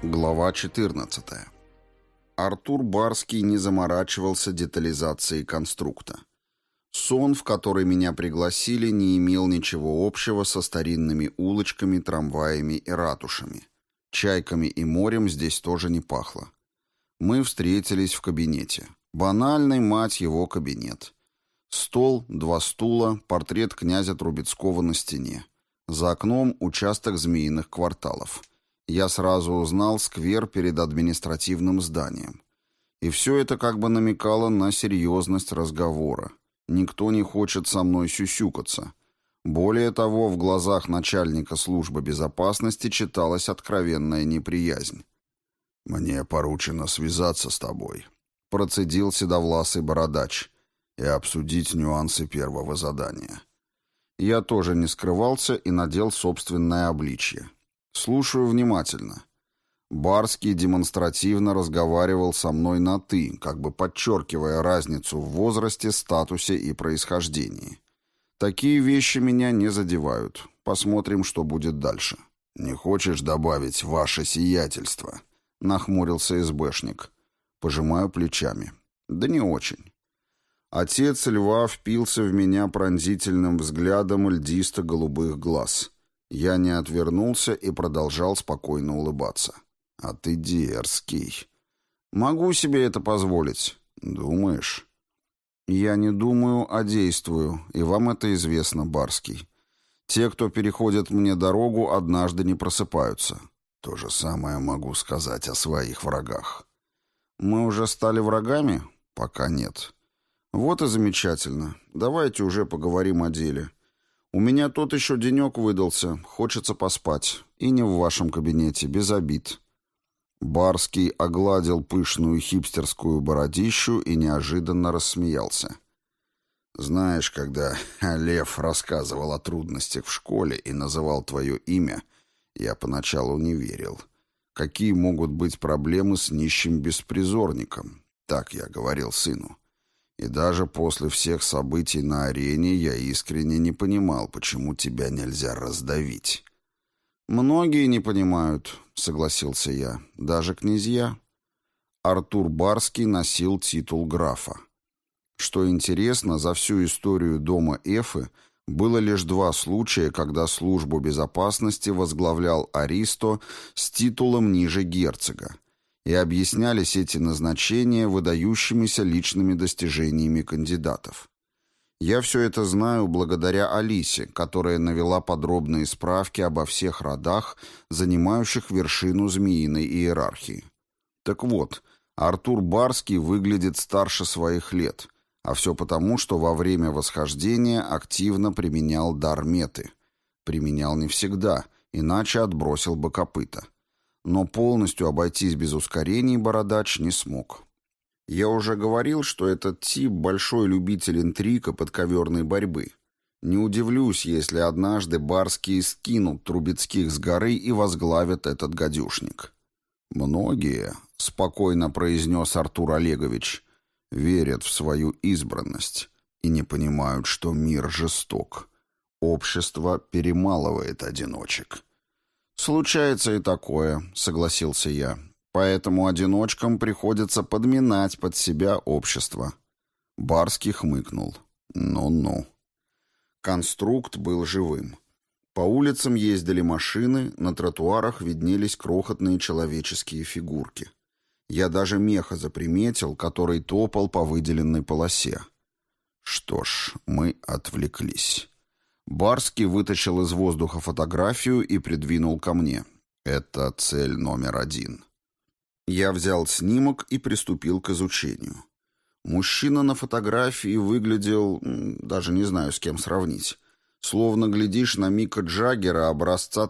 Глава 14. Артур Барский не заморачивался детализацией конструкта. Сон, в который меня пригласили, не имел ничего общего со старинными улочками, трамваями и ратушами. Чайками и морем здесь тоже не пахло. Мы встретились в кабинете. Банальный, мать его, кабинет. Стол, 2 стула, портрет князя Трубецкого на стене. За окном участок Змеиных кварталов. Я сразу узнал сквер перед административным зданием. И все это как бы намекало на серьезность разговора. Никто не хочет со мной сюсюкаться. Более того, в глазах начальника службы безопасности читалась откровенная неприязнь. «Мне поручено связаться с тобой», — процедил седовласый бородач, «и обсудить нюансы первого задания». Я тоже не скрывался и надел собственное обличье. Слушаю внимательно. Барский демонстративно разговаривал со мной на «ты», как бы подчеркивая разницу в возрасте, статусе и происхождении. Такие вещи меня не задевают. Посмотрим, что будет дальше. «Не хочешь добавить «ваше сиятельство»?» — нахмурился СБшник. Пожимаю плечами. Да не очень. Отец льва впился в меня пронзительным взглядом льдисто-голубых глаз. Я не отвернулся и продолжал спокойно улыбаться. «А ты дерзкий». «Могу себе это позволить». «Думаешь?» «Я не думаю, а действую, и вам это известно, Барский. Те, кто переходит мне дорогу, однажды не просыпаются». «То же самое могу сказать о своих врагах». «Мы уже стали врагами?» «Пока нет». «Вот и замечательно. Давайте уже поговорим о деле. У меня тот еще денек выдался, хочется поспать. И не в вашем кабинете, без обид». Барский огладил пышную хипстерскую бородищу и неожиданно рассмеялся. «Знаешь, когда Лев рассказывал о трудностях в школе и называл твое имя, я поначалу не верил. Какие могут быть проблемы с нищим беспризорником?» Так я говорил сыну. И даже после всех событий на арене я искренне не понимал, почему тебя нельзя раздавить. «Многие не понимают», — согласился я, — «даже князья». Артур Барский носил титул графа. Что интересно, за всю историю дома Эфы было лишь 2 случая, когда службу безопасности возглавлял аристо с титулом ниже герцога. И объяснялись эти назначения выдающимися личными достижениями кандидатов. Я все это знаю благодаря Алисе, которая навела подробные справки обо всех родах, занимающих вершину змеиной иерархии. Так вот, Артур Барский выглядит старше своих лет, а все потому, что во время восхождения активно применял дар меты. Применял не всегда, иначе отбросил бы копыта. Но полностью обойтись без ускорений бородач не смог. Я уже говорил, что этот тип – большой любитель интриг и подковерной борьбы. Не удивлюсь, если однажды Барские скинут Трубецких с горы и возглавят этот гадюшник. «Многие», – спокойно произнес Артур Олегович, – «верят в свою избранность и не понимают, что мир жесток. Общество перемалывает одиночек». «Случается и такое», — согласился я. «Поэтому одиночкам приходится подминать под себя общество». Барский хмыкнул. «Ну-ну». Конструкт был живым. По улицам ездили машины, на тротуарах виднелись крохотные человеческие фигурки. Я даже меха заприметил, который топал по выделенной полосе. Что ж, мы отвлеклись. Барский вытащил из воздуха фотографию и придвинул ко мне. Это цель номер 1. Я взял снимок и приступил к изучению. Мужчина на фотографии выглядел, даже не знаю, с кем сравнить. Словно глядишь на Мика Джаггера образца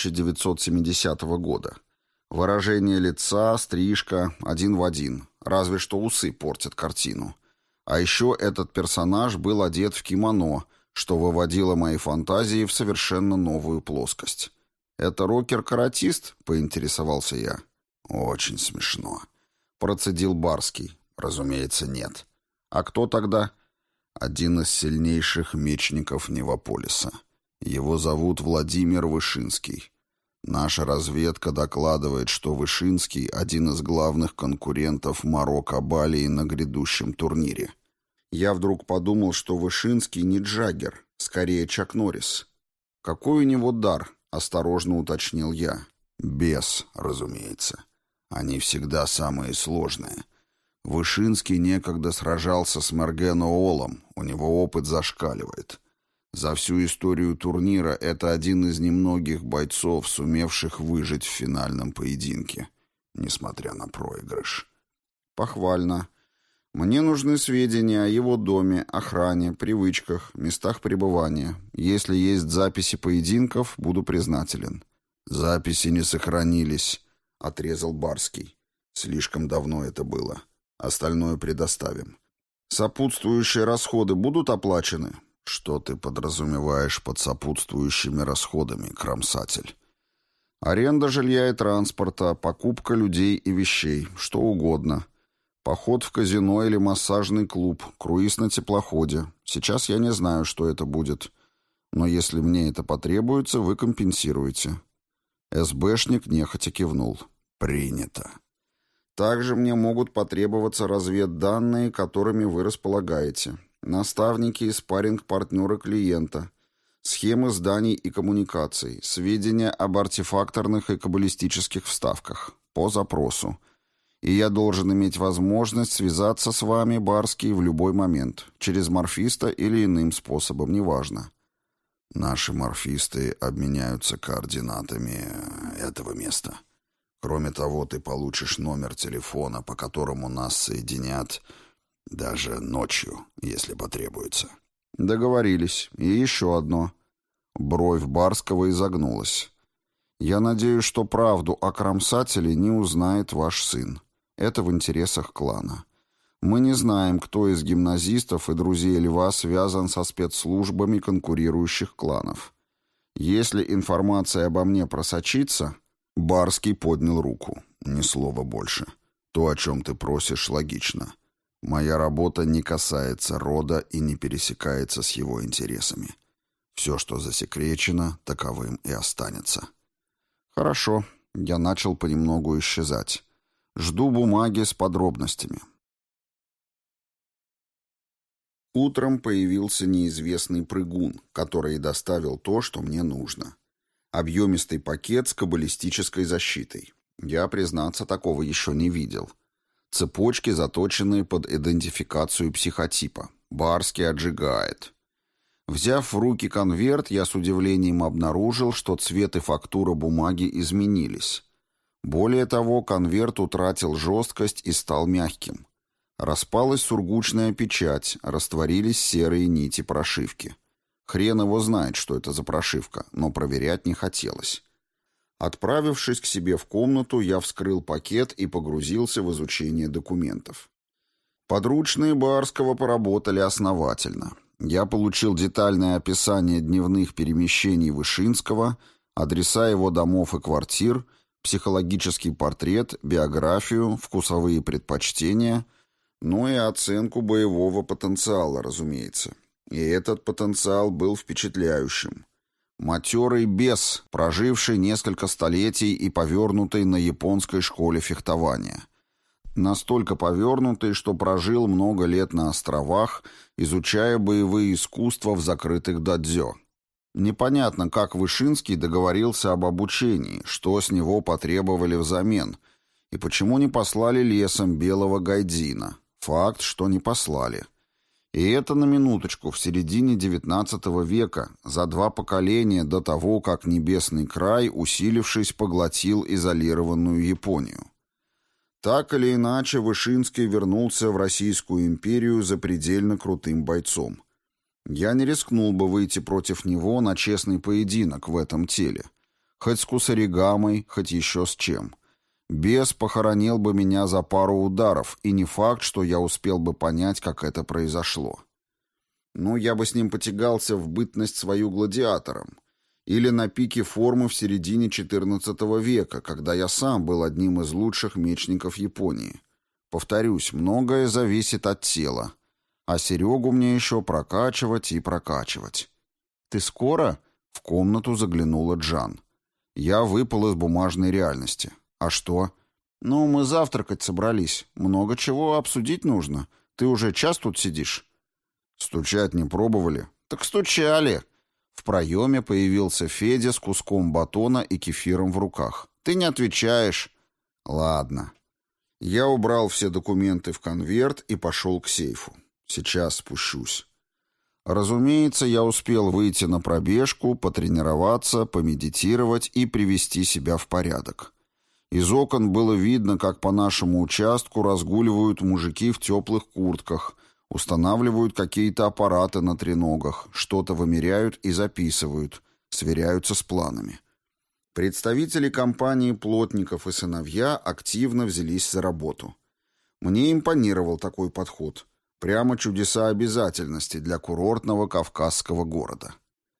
1970 года. Выражение лица, стрижка, один в один. Разве что усы портят картину. А еще этот персонаж был одет в кимоно, что выводило мои фантазии в совершенно новую плоскость. «Это рокер-каратист?» — поинтересовался я. «Очень смешно», — процедил Барский. «Разумеется, нет». «А кто тогда?» «Один из сильнейших мечников Невополиса. Его зовут Владимир Вышинский. Наша разведка докладывает, что Вышинский – один из главных конкурентов Маро Кабалии на грядущем турнире. Я вдруг подумал, что Вышинский не Джаггер, скорее Чак Норрис. «Какой у него дар?» – осторожно уточнил я. «Бес, разумеется. Они всегда самые сложные. Вышинский некогда сражался с Мергено Олом, у него опыт зашкаливает. За всю историю турнира это один из немногих бойцов, сумевших выжить в финальном поединке, несмотря на проигрыш». «Похвально. Мне нужны сведения о его доме, охране, привычках, местах пребывания. Если есть записи поединков, буду признателен». «Записи не сохранились», — отрезал Барский. «Слишком давно это было. Остальное предоставим». «Сопутствующие расходы будут оплачены?» «Что ты подразумеваешь под сопутствующими расходами, кромсатель?» «Аренда жилья и транспорта, покупка людей и вещей, что угодно. Поход в казино или массажный клуб, круиз на теплоходе. Сейчас я не знаю, что это будет. Но если мне это потребуется, вы компенсируете». СБшник нехотя кивнул. «Принято». «Также мне могут потребоваться разведданные, которыми вы располагаете. Наставники и спарринг-партнеры клиента, схемы зданий и коммуникаций, сведения об артефакторных и каббалистических вставках. По запросу. И я должен иметь возможность связаться с вами, Барский, в любой момент. Через морфиста или иным способом, неважно». «Наши морфисты обменяются координатами этого места. Кроме того, ты получишь номер телефона, по которому нас соединят даже ночью, если потребуется». «Договорились. И еще одно». Бровь Барского изогнулась. «Я надеюсь, что правду о кромсателе не узнает ваш сын. Это в интересах клана. Мы не знаем, кто из гимназистов и друзей Льва связан со спецслужбами конкурирующих кланов. Если информация обо мне просочится...» Барский поднял руку. «Ни слова больше. То, о чем ты просишь, логично. Моя работа не касается рода и не пересекается с его интересами. Все, что засекречено, таковым и останется». «Хорошо». Я начал понемногу исчезать. Жду бумаги с подробностями. Утром появился неизвестный прыгун, который доставил то, что мне нужно. Объемистый пакет с каббалистической защитой. Я, признаться, такого еще не видел. Цепочки, заточенные под идентификацию психотипа. Барский отжигает. Взяв в руки конверт, я с удивлением обнаружил, что цвет и фактура бумаги изменились. Более того, конверт утратил жесткость и стал мягким. Распалась сургучная печать, растворились серые нити прошивки. Хрен его знает, что это за прошивка, но проверять не хотелось. Отправившись к себе в комнату, я вскрыл пакет и погрузился в изучение документов. Подручные Барского поработали основательно. Я получил детальное описание дневных перемещений Вышинского, адреса его домов и квартир, психологический портрет, биографию, вкусовые предпочтения, ну и оценку боевого потенциала, разумеется. И этот потенциал был впечатляющим. Матерый бес, проживший несколько столетий и повернутый на японской школе фехтования. Настолько повернутый, что прожил много лет на островах, изучая боевые искусства в закрытых дадзё. Непонятно, как Вышинский договорился об обучении, что с него потребовали взамен, и почему не послали лесом белого гайдзина. Факт, что не послали. И это на минуточку в середине XIX века, за 2 поколения до того, как Небесный край, усилившись, поглотил изолированную Японию. Так или иначе, Вышинский вернулся в Российскую империю запредельно крутым бойцом. Я не рискнул бы выйти против него на честный поединок в этом теле. Хоть с кусаригамой, хоть еще с чем. Бес похоронил бы меня за пару ударов, и не факт, что я успел бы понять, как это произошло. Ну, я бы с ним потягался в бытность свою гладиатором. Или на пике формы в середине XIV века, когда я сам был одним из лучших мечников Японии. Повторюсь, многое зависит от тела. А Серегу мне еще прокачивать и прокачивать. «Ты скоро?» — в комнату заглянула Джан. Я выпал из бумажной реальности. А что? Ну, мы завтракать собрались. Много чего обсудить нужно. Ты уже час тут сидишь? Стучать не пробовали? Так стучали. В проеме появился Федя с куском батона и кефиром в руках. Ты не отвечаешь. Ладно. Я убрал все документы в конверт и пошел к сейфу. Сейчас спущусь. Разумеется, я успел выйти на пробежку, потренироваться, помедитировать и привести себя в порядок. Из окон было видно, как по нашему участку разгуливают мужики в теплых куртках, устанавливают какие-то аппараты на треногах, что-то вымеряют и записывают, сверяются с планами. Представители компании «Плотников и сыновья» активно взялись за работу. Мне импонировал такой подход. Прямо чудеса обязательности для курортного кавказского города.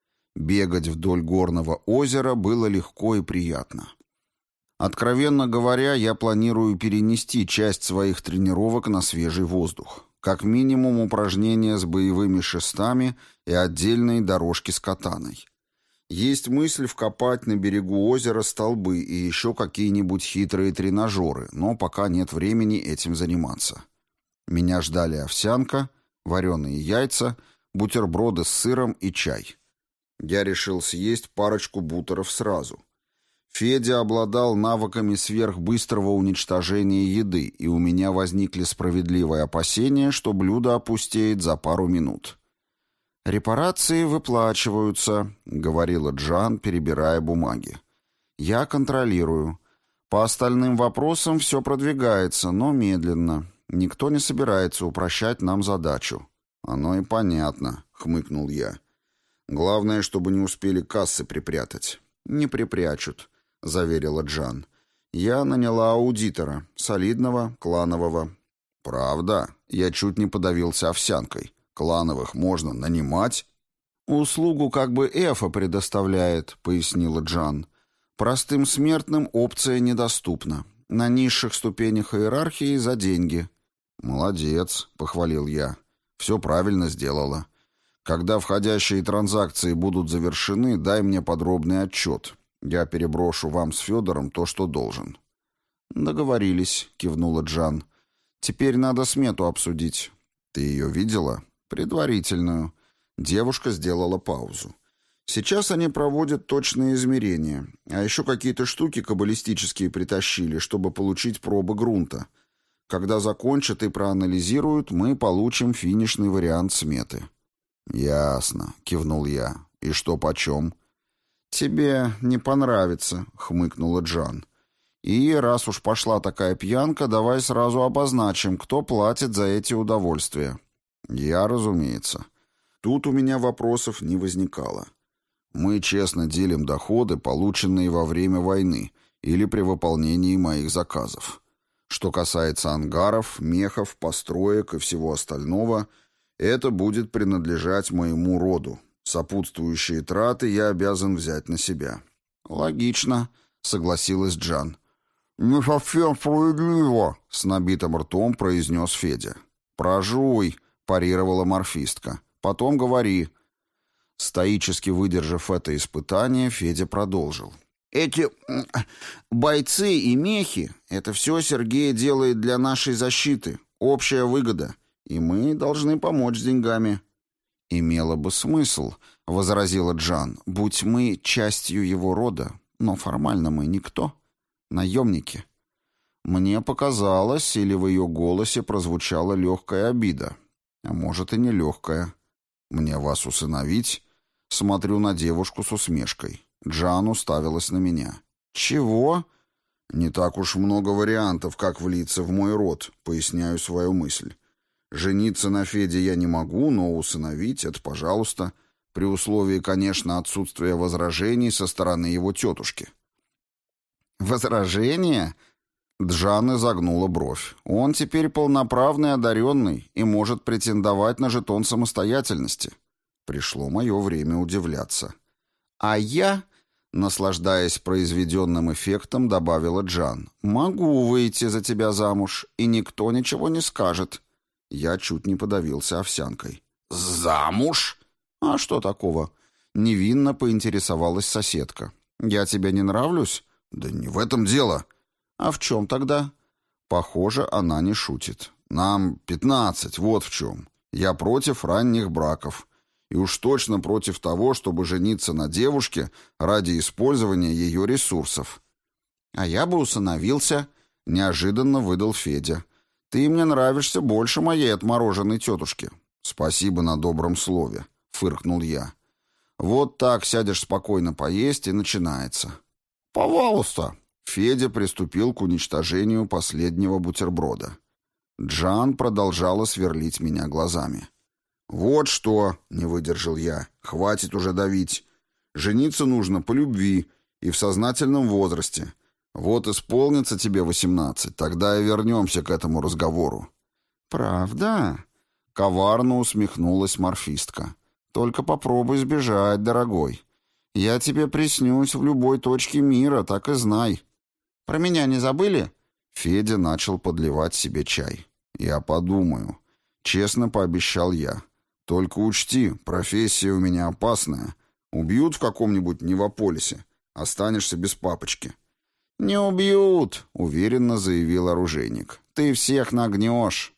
Бегать вдоль горного озера было легко и приятно. Откровенно говоря, я планирую перенести часть своих тренировок на свежий воздух. Как минимум упражнения с боевыми шестами и отдельные дорожки с катаной. Есть мысль вкопать на берегу озера столбы и еще какие-нибудь хитрые тренажеры, но пока нет времени этим заниматься. Меня ждали овсянка, вареные яйца, бутерброды с сыром и чай. Я решил съесть парочку бутеров сразу. Федя обладал навыками сверхбыстрого уничтожения еды, и у меня возникли справедливые опасения, что блюдо опустеет за пару минут. «Репарации выплачиваются», — говорила Джан, перебирая бумаги. «Я контролирую. По остальным вопросам все продвигается, но медленно. Никто не собирается упрощать нам задачу». «Оно и понятно», — хмыкнул я. «Главное, чтобы не успели кассы припрятать». «Не припрячут», — заверила Джан. «Я наняла аудитора, солидного, кланового». «Правда? Я чуть не подавился овсянкой. Клановых можно нанимать?» «Услугу как бы Эфа предоставляет», — пояснила Джан. «Простым смертным опция недоступна. На низших ступенях иерархии за деньги». «Молодец», — похвалил я. «Все правильно сделала. Когда входящие транзакции будут завершены, дай мне подробный отчет. Я переброшу вам с Федором то, что должен». «Договорились», — кивнула Джан. «Теперь надо смету обсудить». «Ты ее видела?» «Предварительную». Девушка сделала паузу. «Сейчас они проводят точные измерения, а еще какие-то штуки каббалистические притащили, чтобы получить пробы грунта. Когда закончат и проанализируют, мы получим финишный вариант сметы». «Ясно», — кивнул я. «И что почем?» «Тебе не понравится», — хмыкнула Джан. «И раз уж пошла такая пьянка, давай сразу обозначим, кто платит за эти удовольствия». «Я, разумеется. Тут у меня вопросов не возникало. Мы честно делим доходы, полученные во время войны или при выполнении моих заказов. Что касается ангаров, мехов, построек и всего остального, это будет принадлежать моему роду. Сопутствующие траты я обязан взять на себя». «Логично», — согласилась Джан. «Не совсем справедливо», — с набитым ртом произнес Федя. «Прожуй», — парировала морфистка. «Потом говори». Стоически выдержав это испытание, Федя продолжил. «Эти бойцы и мехи — это все Сергей делает для нашей защиты. Общая выгода. И мы должны помочь с деньгами». «Имело бы смысл», — возразила Джан, — «будь мы частью его рода, но формально мы никто. Наемники». Мне показалось, или в ее голосе прозвучала легкая обида. А может, и не легкая. «Мне вас усыновить?» Смотрю на девушку с усмешкой. Джан уставилась на меня. «Чего?» «Не так уж много вариантов, как влиться в мой род», — поясняю свою мысль. «Жениться на Феде я не могу, но усыновить — это пожалуйста, при условии, конечно, отсутствия возражений со стороны его тетушки». «Возражения?» Джан изогнула бровь. «Он теперь полноправный одаренный и может претендовать на жетон самостоятельности». Пришло мое время удивляться. «А я...» Наслаждаясь произведенным эффектом, добавила Джан. «Могу выйти за тебя замуж, и никто ничего не скажет». Я чуть не подавился овсянкой. «Замуж?» «А что такого?» Невинно поинтересовалась соседка. «Я тебе не нравлюсь?» «Да не в этом дело». «А в чем тогда?» Похоже, она не шутит. «Нам 15, вот в чем. Я против ранних браков. И уж точно против того, чтобы жениться на девушке ради использования ее ресурсов». «А я бы усыновился», — неожиданно выдал Федя. «Ты мне нравишься больше моей отмороженной тетушки». «Спасибо на добром слове», — фыркнул я. «Вот так сядешь спокойно поесть, и начинается». «Пожалуйста». Федя приступил к уничтожению последнего бутерброда. Джан продолжала сверлить меня глазами. «Вот что», — не выдержал я, — «хватит уже давить. Жениться нужно по любви и в сознательном возрасте. Вот исполнится тебе 18, тогда и вернемся к этому разговору». «Правда?» — коварно усмехнулась морфистка. «Только попробуй сбежать, дорогой. Я тебе приснюсь в любой точке мира, так и знай. Про меня не забыли?» Федя начал подливать себе чай. «Я подумаю», — честно пообещал я. «Только учти, профессия у меня опасная. Убьют в каком-нибудь Невополисе, останешься без папочки». «Не убьют», — уверенно заявил оружейник. «Ты всех нагнешь».